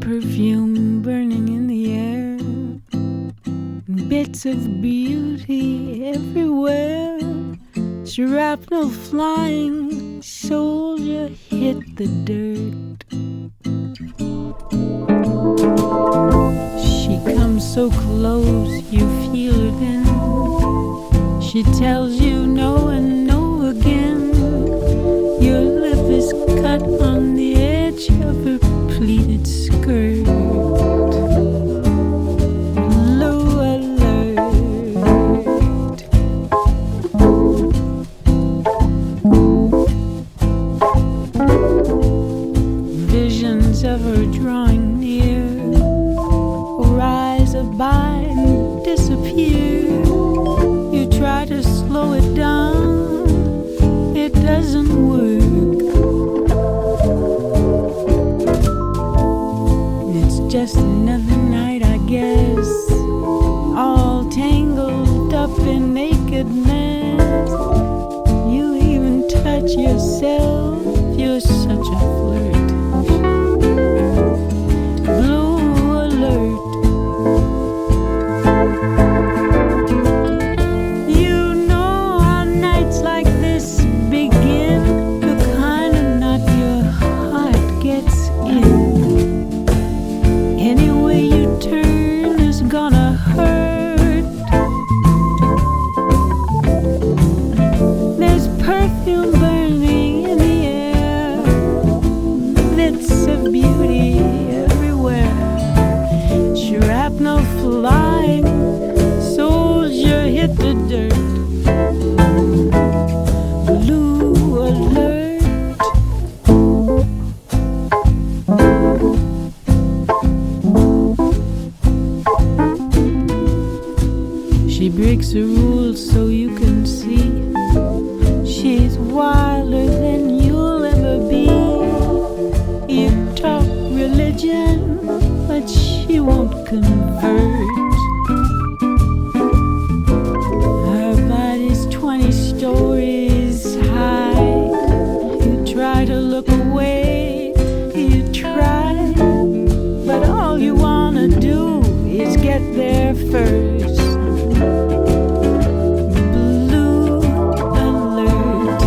perfume burning in the air, bits of beauty everywhere, shrapnel flying, soldier hit the dirt. She comes so close, you feel her then. She tells you no and no again. Your lip is cut on the edge of her pleated skirt. Low alert. Visions of her drawing near rise up by and disappear. You try to slow it down, it doesn't work. It's just another night, I guess, all tangled up in nakedness. You even touch yourself, you're such a flirt. Blue alert. You know how nights like this begin, the kind of knot your heart gets in. Any way you turn is gonna hurt. There's perfume burning in the air, bits of beauty everywhere, shrapnel flying, soldier hit the dirt. Blue alert. She breaks the rules so you can see she's wilder than you'll ever be. You talk religion, but she won't convert. Her body's 20 stories high. You try to look away, you try, but all you wanna do is get there first. Blue alert.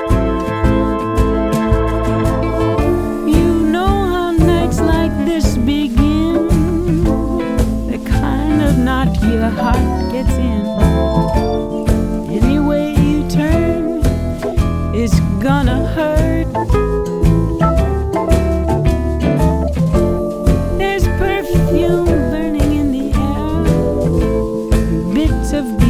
You know how nights like this begin, the kind of knot your heart gets in. Any way you turn is gonna hurt. There's perfume burning in the air, bits of